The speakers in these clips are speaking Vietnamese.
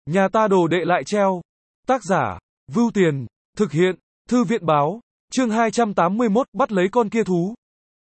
Nhà ta đồ đệ lại treo. Tác giả, Vưu Tiền, thực hiện, Thư viện báo, chương 281, bắt lấy con kia thú.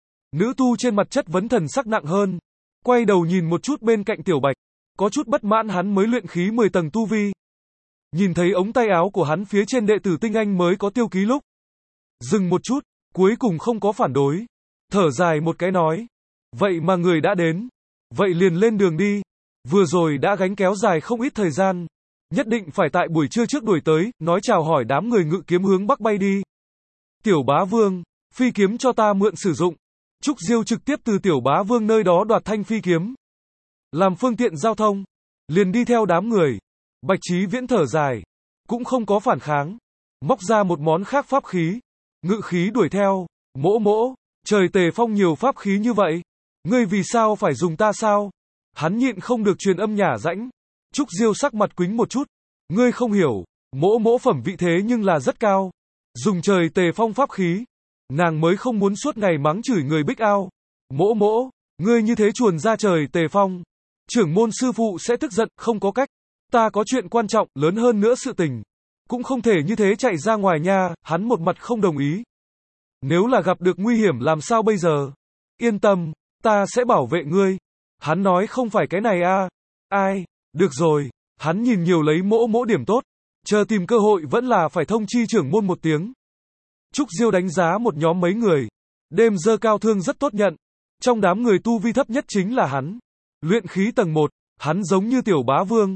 Nữ tu trên mặt chất vấn thần sắc nặng hơn, quay đầu nhìn một chút bên cạnh Tiểu Bạch, có chút bất mãn hắn mới luyện khí 10 tầng tu vi. Nhìn thấy ống tay áo của hắn phía trên đệ tử tinh anh mới có tiêu ký lúc. Dừng một chút, cuối cùng không có phản đối. Thở dài một cái nói. Vậy mà người đã đến. Vậy liền lên đường đi. Vừa rồi đã gánh kéo dài không ít thời gian. Nhất định phải tại buổi trưa trước đuổi tới, nói chào hỏi đám người ngự kiếm hướng bắc bay đi. Tiểu bá vương, phi kiếm cho ta mượn sử dụng. Trúc Diêu trực tiếp từ tiểu bá vương nơi đó đoạt thanh phi kiếm. Làm phương tiện giao thông. Liền đi theo đám người. Bạch Chí Viễn thở dài. Cũng không có phản kháng. Móc ra một món khác pháp khí. Ngự khí đuổi theo. Mỗ mỗ, trời Tề Phong nhiều pháp khí như vậy. Ngươi vì sao phải dùng ta sao? Hắn nhịn không được truyền âm nhả rãnh. Trúc Diêu sắc mặt quýnh một chút. Ngươi không hiểu, mỗ mỗ phẩm vị thế nhưng là rất cao. Dùng trời Tề Phong pháp khí. Nàng mới không muốn suốt ngày mắng chửi người Bích Ao. Mỗ mỗ, ngươi như thế chuồn ra trời Tề Phong. Trưởng môn sư phụ sẽ tức giận, không có cách. Ta có chuyện quan trọng, lớn hơn nữa sự tình. Cũng không thể như thế chạy ra ngoài nha, hắn một mặt không đồng ý. Nếu là gặp được nguy hiểm làm sao bây giờ? Yên tâm, ta sẽ bảo vệ ngươi. Hắn nói không phải cái này a. Ai, được rồi, hắn nhìn nhiều lấy mỗ mỗ điểm tốt. Chờ tìm cơ hội vẫn là phải thông chi trưởng môn một tiếng. Trúc Diêu đánh giá một nhóm mấy người. Đêm dơ cao thương rất tốt nhận. Trong đám người tu vi thấp nhất chính là hắn. Luyện khí tầng 1, hắn giống như tiểu bá vương.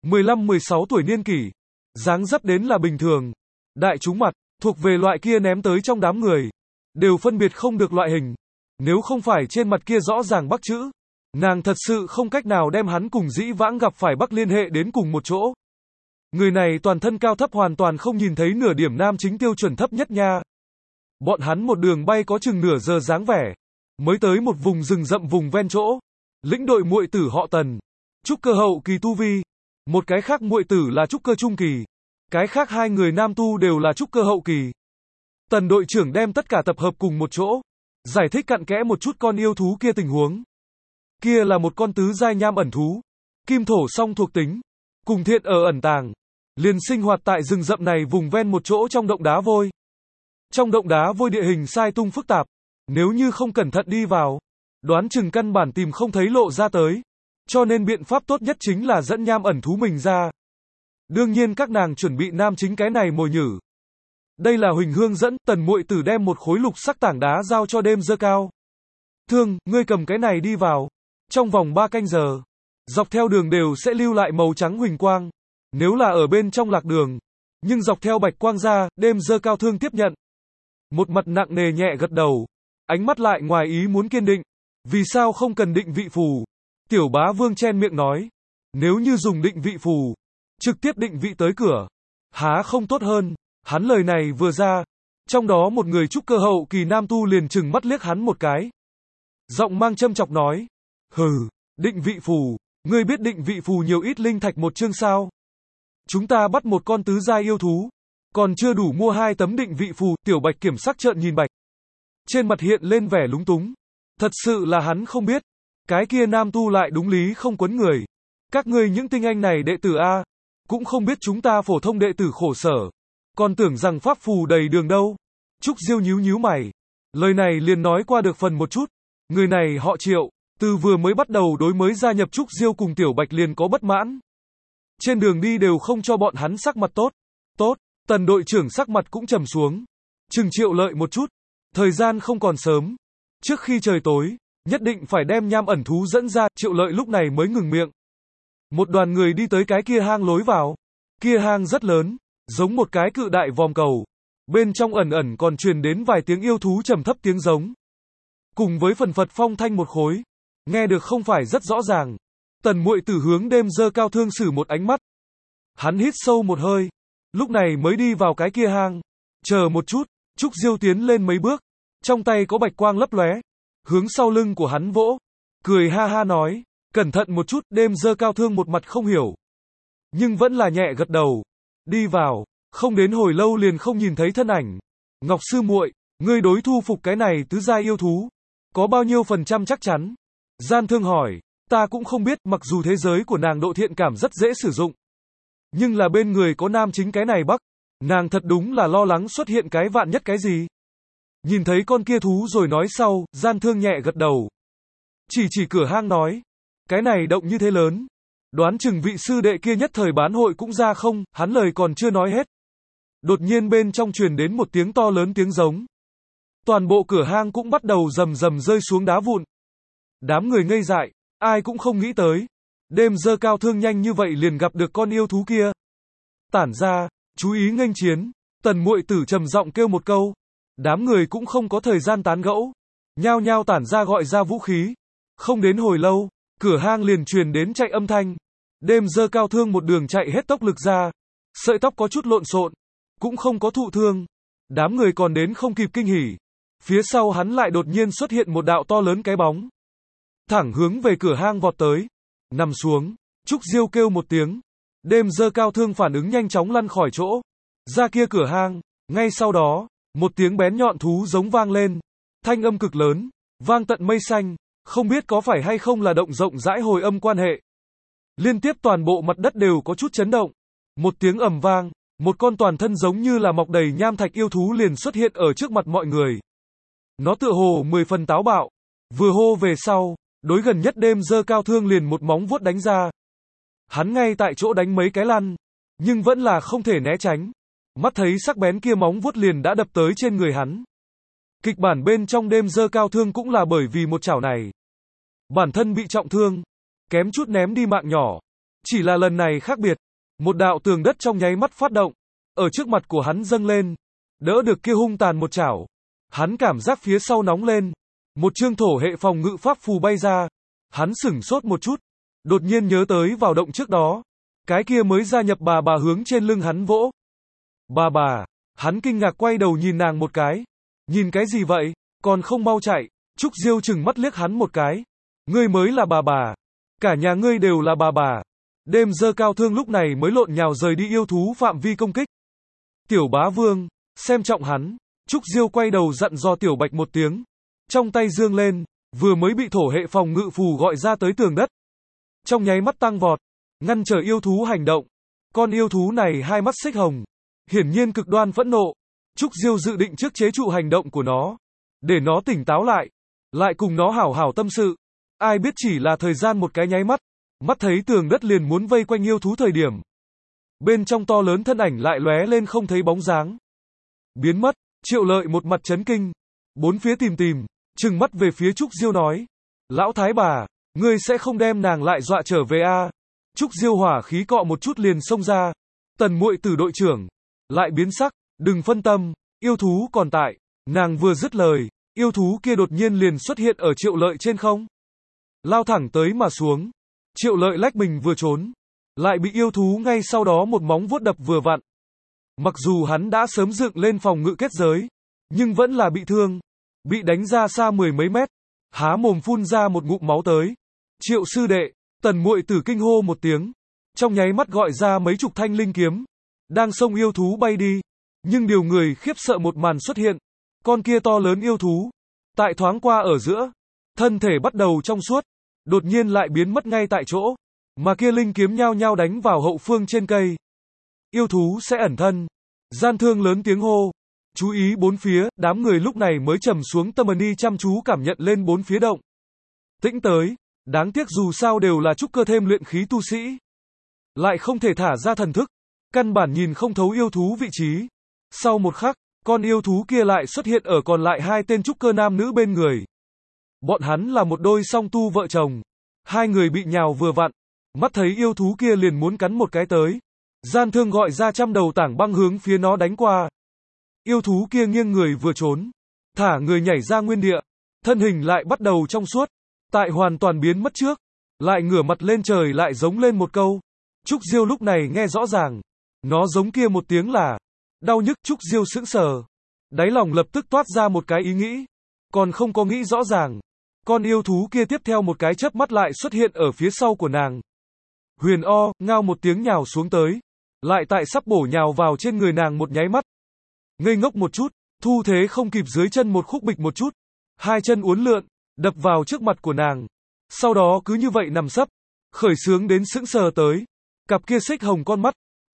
15-16 tuổi niên kỷ. Dáng dấp đến là bình thường. Đại chúng mặt, thuộc về loại kia ném tới trong đám người. Đều phân biệt không được loại hình. Nếu không phải trên mặt kia rõ ràng Bắc chữ. Nàng thật sự không cách nào đem hắn cùng dĩ vãng gặp phải Bắc liên hệ đến cùng một chỗ. Người này toàn thân cao thấp hoàn toàn không nhìn thấy nửa điểm nam chính tiêu chuẩn thấp nhất nha. Bọn hắn một đường bay có chừng nửa giờ dáng vẻ. Mới tới một vùng rừng rậm vùng ven chỗ. Lĩnh đội muội tử họ Tần. Trúc cơ hậu kỳ tu vi. Một cái khác muội tử là trúc cơ trung kỳ. Cái khác hai người nam tu đều là trúc cơ hậu kỳ. Tần đội trưởng đem tất cả tập hợp cùng một chỗ. Giải thích cặn kẽ một chút con yêu thú kia tình huống. Kia là một con tứ giai nham ẩn thú. Kim thổ song thuộc tính. Cùng thiện ở ẩn tàng. Liền sinh hoạt tại rừng rậm này vùng ven một chỗ trong động đá vôi. Trong động đá vôi địa hình sai tung phức tạp. Nếu như không cẩn thận đi vào. Đoán chừng căn bản tìm không thấy lộ ra tới. Cho nên biện pháp tốt nhất chính là dẫn nham ẩn thú mình ra. Đương nhiên các nàng chuẩn bị nam chính cái này mồi nhử. Đây là Huỳnh Hương dẫn, Tần muội tử đem một khối lục sắc tảng đá giao cho đêm dơ cao. Thương, ngươi cầm cái này đi vào. Trong vòng 3 canh giờ. Dọc theo đường đều sẽ lưu lại màu trắng huỳnh quang. Nếu là ở bên trong lạc đường. Nhưng dọc theo bạch quang ra, đêm dơ cao thương tiếp nhận. Một mặt nặng nề nhẹ gật đầu. Ánh mắt lại ngoài ý muốn kiên định. Vì sao không cần định vị phù? Tiểu bá vương chen miệng nói. Nếu như dùng định vị phù. Trực tiếp định vị tới cửa. Há không tốt hơn. Hắn lời này vừa ra. Trong đó một người trúc cơ hậu kỳ nam tu liền chừng mắt liếc hắn một cái. Giọng mang châm chọc nói. Hừ, định vị phù. Ngươi biết định vị phù nhiều ít linh thạch một chương sao? Chúng ta bắt một con tứ giai yêu thú. Còn chưa đủ mua 2 tấm định vị phù. Tiểu Bạch kiểm sắc trợn nhìn Bạch. Trên mặt hiện lên vẻ lúng túng. Thật sự là hắn không biết. Cái kia nam tu lại đúng lý không quấn người. Các ngươi những tinh anh này đệ tử A. Cũng không biết chúng ta phổ thông đệ tử khổ sở. Còn tưởng rằng pháp phù đầy đường đâu. Trúc Diêu nhíu mày. Lời này liền nói qua được phần một chút. Người này họ Triệu. Từ vừa mới bắt đầu đối mới gia nhập Trúc Diêu cùng Tiểu Bạch liền có bất mãn. Trên đường đi đều không cho bọn hắn sắc mặt tốt. Tốt, Tần đội trưởng sắc mặt cũng trầm xuống. Chừng Triệu lợi một chút. Thời gian không còn sớm. Trước khi trời tối, nhất định phải đem nham ẩn thú dẫn ra. Triệu lợi lúc này mới ngừng miệng. Một đoàn người đi tới cái kia hang lối vào. Kia hang rất lớn, giống một cái cự đại vòm cầu. Bên trong ẩn ẩn còn truyền đến vài tiếng yêu thú trầm thấp tiếng giống. Cùng với phần phật phong thanh một khối. Nghe được không phải rất rõ ràng. Tần muội tử hướng đêm dơ cao thương sử một ánh mắt. Hắn hít sâu một hơi. Lúc này mới đi vào cái kia hang. Chờ một chút, Trúc Diêu tiến lên mấy bước. Trong tay có bạch quang lấp lóe. Hướng sau lưng của hắn vỗ. Cười ha ha nói. Cẩn thận một chút, đêm dơ cao thương một mặt không hiểu. Nhưng vẫn là nhẹ gật đầu. Đi vào, không đến hồi lâu liền không nhìn thấy thân ảnh. Ngọc sư muội, ngươi đối thu phục cái này tứ giai yêu thú. Có bao nhiêu % chắc chắn? Gian Thương hỏi, ta cũng không biết, mặc dù thế giới của nàng độ thiện cảm rất dễ sử dụng. Nhưng là bên người có nam chính cái này bắc. Nàng thật đúng là lo lắng xuất hiện cái vạn nhất cái gì. Nhìn thấy con kia thú rồi nói sau, Gian Thương nhẹ gật đầu. Chỉ cửa hang nói. Cái này động như thế lớn. Đoán chừng vị sư đệ kia nhất thời bán hội cũng ra không, hắn lời còn chưa nói hết. Đột nhiên bên trong truyền đến một tiếng to lớn tiếng giống. Toàn bộ cửa hang cũng bắt đầu rầm rầm rơi xuống đá vụn. Đám người ngây dại, ai cũng không nghĩ tới. Đêm Dơ Cao Thương nhanh như vậy liền gặp được con yêu thú kia. Tản ra, chú ý nghênh chiến. Tần Muội Tử trầm giọng kêu một câu. Đám người cũng không có thời gian tán gẫu. Nhao nhao tản ra gọi ra vũ khí. Không đến hồi lâu, cửa hang liền truyền đến chạy âm thanh. Đêm Dơ Cao Thương một đường chạy hết tốc lực ra. Sợi tóc có chút lộn xộn, cũng không có thụ thương. Đám người còn đến không kịp kinh hỉ. Phía sau hắn lại đột nhiên xuất hiện một đạo to lớn cái bóng. Thẳng hướng về cửa hang vọt tới. Nằm xuống, Trúc Diêu kêu một tiếng. Đêm Dơ Cao Thương phản ứng nhanh chóng lăn khỏi chỗ. Ra kia cửa hang, ngay sau đó, một tiếng bén nhọn thú giống vang lên. Thanh âm cực lớn, vang tận mây xanh, không biết có phải hay không là động rộng rãi hồi âm quan hệ. Liên tiếp toàn bộ mặt đất đều có chút chấn động. Một tiếng ầm vang, một con toàn thân giống như là mọc đầy nham thạch yêu thú liền xuất hiện ở trước mặt mọi người. Nó tựa hồ 10 phần táo bạo, vừa hô về sau, đối gần nhất Đêm Dơ Cao Thương liền một móng vuốt đánh ra. Hắn ngay tại chỗ đánh mấy cái lăn, nhưng vẫn là không thể né tránh. Mắt thấy sắc bén kia móng vuốt liền đã đập tới trên người hắn. Kịch bản bên trong Đêm Dơ Cao Thương cũng là bởi vì một chảo này. Bản thân bị trọng thương, kém chút ném đi mạng nhỏ. Chỉ là lần này khác biệt. Một đạo tường đất trong nháy mắt phát động. Ở trước mặt của hắn dâng lên. Đỡ được kia hung tàn một chảo. Hắn cảm giác phía sau nóng lên. Một chương thổ hệ phòng ngự pháp phù bay ra. Hắn sửng sốt một chút. Đột nhiên nhớ tới vào động trước đó. Cái kia mới gia nhập bà hướng trên lưng hắn vỗ. Bà, hắn kinh ngạc quay đầu nhìn nàng một cái. Nhìn cái gì vậy, còn không mau chạy. Trúc Diêu chừng mắt liếc hắn một cái. Ngươi mới là bà. Cả nhà ngươi đều là bà. Đêm Dơ Cao Thương lúc này mới lộn nhào rời đi yêu thú phạm vi công kích. Tiểu Bá Vương, xem trọng hắn. Trúc Diêu quay đầu dặn dò Tiểu Bạch một tiếng. Trong tay dương lên, vừa mới bị thổ hệ phòng ngự phù gọi ra tới tường đất. Trong nháy mắt tăng vọt, ngăn trở yêu thú hành động. Con yêu thú này hai mắt xích hồng, hiển nhiên cực đoan phẫn nộ. Trúc Diêu dự định trước chế trụ hành động của nó, để nó tỉnh táo lại cùng nó hảo hảo tâm sự. Ai biết chỉ là thời gian một cái nháy mắt, mắt thấy tường đất liền muốn vây quanh yêu thú thời điểm. Bên trong to lớn thân ảnh lại lóe lên không thấy bóng dáng. Biến mất, Triệu Lợi một mặt chấn kinh. Bốn phía tìm, trừng mắt về phía Trúc Diêu nói. Lão thái bà, ngươi sẽ không đem nàng lại dọa trở về à? Trúc Diêu hỏa khí cọ một chút liền xông ra. Tần Muội Tử đội trưởng, lại biến sắc, đừng phân tâm, yêu thú còn tại. Nàng vừa dứt lời, yêu thú kia đột nhiên liền xuất hiện ở Triệu Lợi trên không. Lao thẳng tới mà xuống. Triệu Lợi lách mình vừa trốn, lại bị yêu thú ngay sau đó một móng vuốt đập vừa vặn. Mặc dù hắn đã sớm dựng lên phòng ngự kết giới, nhưng vẫn là bị thương, bị đánh ra xa 10 mấy mét, há mồm phun ra một ngụm máu tới. Triệu sư đệ, Tần Muội Tử kinh hô một tiếng, trong nháy mắt gọi ra mấy chục thanh linh kiếm, đang xông yêu thú bay đi. Nhưng điều người khiếp sợ một màn xuất hiện, con kia to lớn yêu thú, tại thoáng qua ở giữa, thân thể bắt đầu trong suốt, đột nhiên lại biến mất ngay tại chỗ, mà kia linh kiếm nhao nhao đánh vào hậu phương trên cây. Yêu thú sẽ ẩn thân. Gian Thương lớn tiếng hô. Chú ý bốn phía, đám người lúc này mới trầm xuống tâm đi chăm chú cảm nhận lên bốn phía động. Tĩnh tới, đáng tiếc dù sao đều là trúc cơ thêm luyện khí tu sĩ. Lại không thể thả ra thần thức, căn bản nhìn không thấu yêu thú vị trí. Sau một khắc, con yêu thú kia lại xuất hiện ở còn lại hai tên trúc cơ nam nữ bên người. Bọn hắn là một đôi song tu vợ chồng. Hai người bị nhào vừa vặn, mắt thấy yêu thú kia liền muốn cắn một cái tới. Gian Thương gọi ra trăm đầu tảng băng hướng phía nó đánh qua. Yêu thú kia nghiêng người vừa trốn, thả người nhảy ra nguyên địa, thân hình lại bắt đầu trong suốt, tại hoàn toàn biến mất trước, lại ngửa mặt lên trời lại giống lên một câu. Trúc Diêu lúc này nghe rõ ràng, nó giống kia một tiếng là đau nhức. Trúc Diêu sững sờ, đáy lòng lập tức toát ra một cái ý nghĩ, còn không có nghĩ rõ ràng, con yêu thú kia tiếp theo một cái chớp mắt lại xuất hiện ở phía sau của nàng. Huyền O, ngao một tiếng nhào xuống tới, lại tại sắp bổ nhào vào trên người nàng một nháy mắt. Ngây ngốc một chút, thu thế không kịp dưới chân một khúc bịch một chút, hai chân uốn lượn, đập vào trước mặt của nàng. Sau đó cứ như vậy nằm sấp, khởi sướng đến sững sờ tới, cặp kia xích hồng con mắt,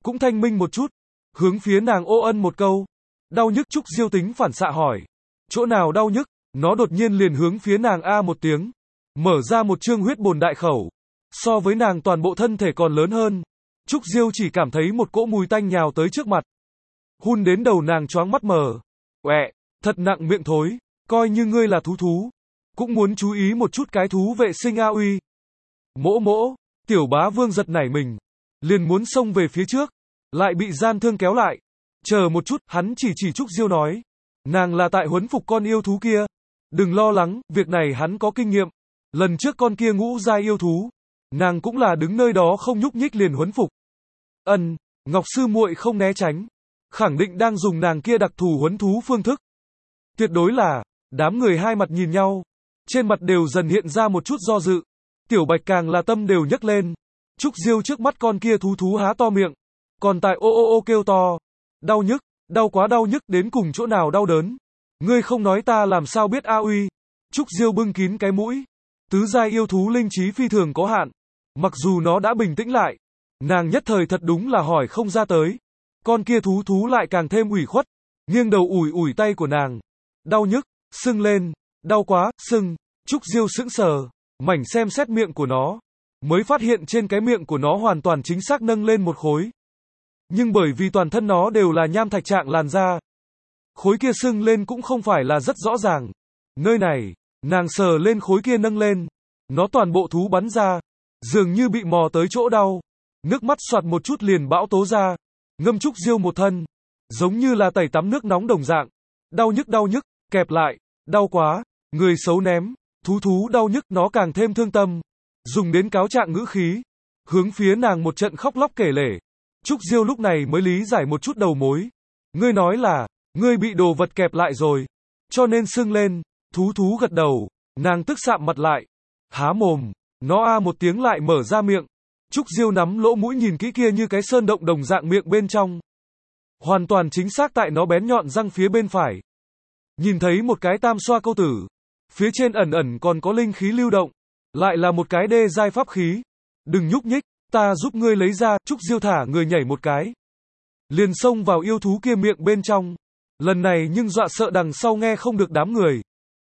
cũng thanh minh một chút, hướng phía nàng ô ân một câu. Đau nhức? Trúc Diêu tính phản xạ hỏi. Chỗ nào đau nhức? Nó đột nhiên liền hướng phía nàng a một tiếng, mở ra một chương huyết bồn đại khẩu. So với nàng toàn bộ thân thể còn lớn hơn. Trúc Diêu chỉ cảm thấy một cỗ mùi tanh nhào tới trước mặt. Hun đến đầu nàng choáng mắt mờ. Uẹ, thật nặng miệng thối, coi như ngươi là thú, cũng muốn chú ý một chút cái thú vệ sinh a uy. Mỗ mỗ, Tiểu Bá Vương giật nảy mình, liền muốn xông về phía trước, lại bị Gian Thương kéo lại. Chờ một chút, hắn chỉ Trúc Diêu nói. Nàng là tại huấn phục con yêu thú kia. Đừng lo lắng, việc này hắn có kinh nghiệm. Lần trước con kia ngũ giai yêu thú, nàng cũng là đứng nơi đó không nhúc nhích liền huấn phục. Ngọc sư muội không né tránh, khẳng định đang dùng nàng kia đặc thù huấn thú phương thức. Tuyệt đối là, đám người hai mặt nhìn nhau, trên mặt đều dần hiện ra một chút do dự. Tiểu Bạch càng là tâm đều nhấc lên. Trúc Diêu trước mắt con kia thú há to miệng, còn tại ô kêu to. Đau nhức, đau quá đau nhức, đến cùng chỗ nào đau đớn. Ngươi không nói ta làm sao biết a uy. Trúc Diêu bưng kín cái mũi. Tứ giai yêu thú linh trí phi thường có hạn. Mặc dù nó đã bình tĩnh lại, nàng nhất thời thật đúng là hỏi không ra tới. Con kia thú lại càng thêm ủy khuất, nghiêng đầu ủi tay của nàng. Đau nhức, sưng lên, đau quá, sưng. Trúc Diêu sững sờ, mảnh xem xét miệng của nó, mới phát hiện trên cái miệng của nó hoàn toàn chính xác nâng lên một khối. Nhưng bởi vì toàn thân nó đều là nham thạch trạng làn da, khối kia sưng lên cũng không phải là rất rõ ràng. Nơi này, nàng sờ lên khối kia nâng lên, nó toàn bộ thú bắn ra, dường như bị mò tới chỗ đau. Nước mắt xoạt một chút liền bão tố ra, ngâm Trúc Diêu một thân, giống như là tẩy tắm nước nóng đồng dạng. Đau nhức, kẹp lại, đau quá, người xấu ném, thú đau nhức, nó càng thêm thương tâm, dùng đến cáo trạng ngữ khí, hướng phía nàng một trận khóc lóc kể lể. Trúc Diêu lúc này mới lý giải một chút đầu mối. Ngươi nói là, ngươi bị đồ vật kẹp lại rồi, cho nên sưng lên. Thú gật đầu, nàng tức sạm mặt lại, há mồm, nó a một tiếng lại mở ra miệng. Trúc Diêu nắm lỗ mũi nhìn kỹ kia như cái sơn động đồng dạng miệng bên trong. Hoàn toàn chính xác tại nó bén nhọn răng phía bên phải. Nhìn thấy một cái tam xoa câu tử, phía trên ẩn còn có linh khí lưu động, lại là một cái đê giai pháp khí. Đừng nhúc nhích, ta giúp ngươi lấy ra. Trúc Diêu thả người nhảy một cái, liền xông vào yêu thú kia miệng bên trong. Lần này nhưng dọa sợ đằng sau nghe không được đám người.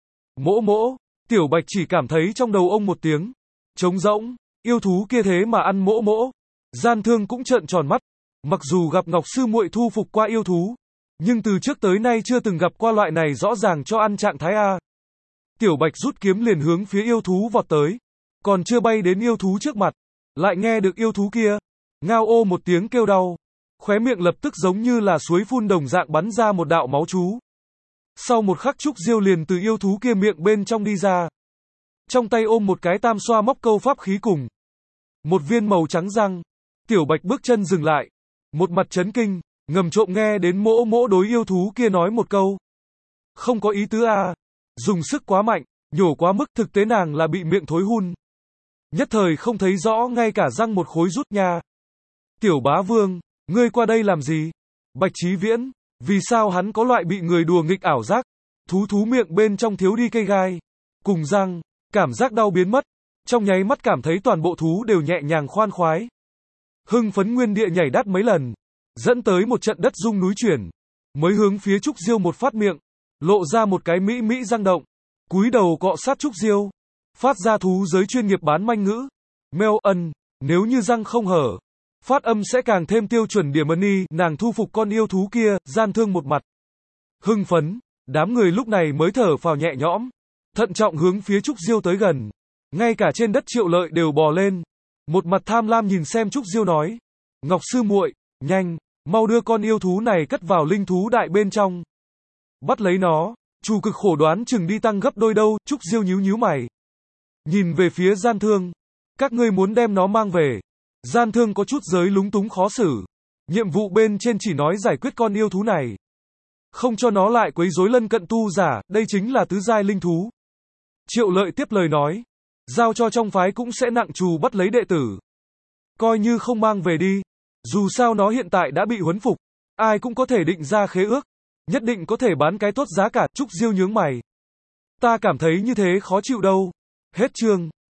Mỗ, Tiểu Bạch chỉ cảm thấy trong đầu ông một tiếng trống rỗng, yêu thú kia thế mà ăn mỗ. Gian Thương cũng trợn tròn mắt, mặc dù gặp Ngọc sư muội thu phục qua yêu thú, nhưng từ trước tới nay chưa từng gặp qua loại này rõ ràng cho ăn trạng thái a. Tiểu Bạch rút kiếm liền hướng phía yêu thú vọt tới, còn chưa bay đến yêu thú trước mặt, lại nghe được yêu thú kia ngao ô một tiếng kêu đau, khóe miệng lập tức giống như là suối phun đồng dạng bắn ra một đạo máu chú. Sau một khắc Trúc Diêu liền từ yêu thú kia miệng bên trong đi ra, trong tay ôm một cái tam xoa móc câu pháp khí cùng một viên màu trắng răng. Tiểu Bạch bước chân dừng lại, một mặt chấn kinh, ngầm trộm nghe đến mỗ đối yêu thú kia nói một câu. Không có ý tứ a, dùng sức quá mạnh, nhổ quá mức, thực tế nàng là bị miệng thối hun. Nhất thời không thấy rõ ngay cả răng một khối rút nha. Tiểu Bá Vương, ngươi qua đây làm gì? Bạch Chí Viễn, vì sao hắn có loại bị người đùa nghịch ảo giác? Thú miệng bên trong thiếu đi cây gai, cùng răng, cảm giác đau biến mất. Trong nháy mắt cảm thấy toàn bộ thú đều nhẹ nhàng khoan khoái. Hưng phấn nguyên địa nhảy đắt mấy lần, dẫn tới một trận đất rung núi chuyển, mới hướng phía Trúc Diêu một phát miệng, lộ ra một cái mỹ răng động, cúi đầu cọ sát Trúc Diêu, phát ra thú giới chuyên nghiệp bán manh ngữ. Meo nếu như răng không hở, phát âm sẽ càng thêm tiêu chuẩn điểm ân. Nàng thu phục con yêu thú kia. Gian Thương một mặt hưng phấn, đám người lúc này mới thở phào nhẹ nhõm, thận trọng hướng phía Trúc Diêu tới gần. Ngay cả trên đất Triệu Lợi đều bò lên, một mặt tham lam nhìn xem Trúc Diêu nói: Ngọc sư muội, nhanh, mau đưa con yêu thú này cất vào linh thú đại bên trong. Bắt lấy nó, chủ cực khổ đoán chừng đi tăng gấp đôi đâu. Trúc Diêu nhíu mày, nhìn về phía Gian Thương. Các ngươi muốn đem nó mang về? Gian Thương có chút giới lúng túng khó xử. Nhiệm vụ bên trên chỉ nói giải quyết con yêu thú này, không cho nó lại quấy rối lân cận tu giả, đây chính là tứ giai linh thú. Triệu Lợi tiếp lời nói, giao cho trong phái cũng sẽ nặng trù bắt lấy đệ tử. Coi như không mang về đi, dù sao nó hiện tại đã bị huấn phục, ai cũng có thể định ra khế ước, nhất định có thể bán cái tốt giá cả. Trúc Diêu nhướng mày, ta cảm thấy như thế khó chịu đâu. Hết chương.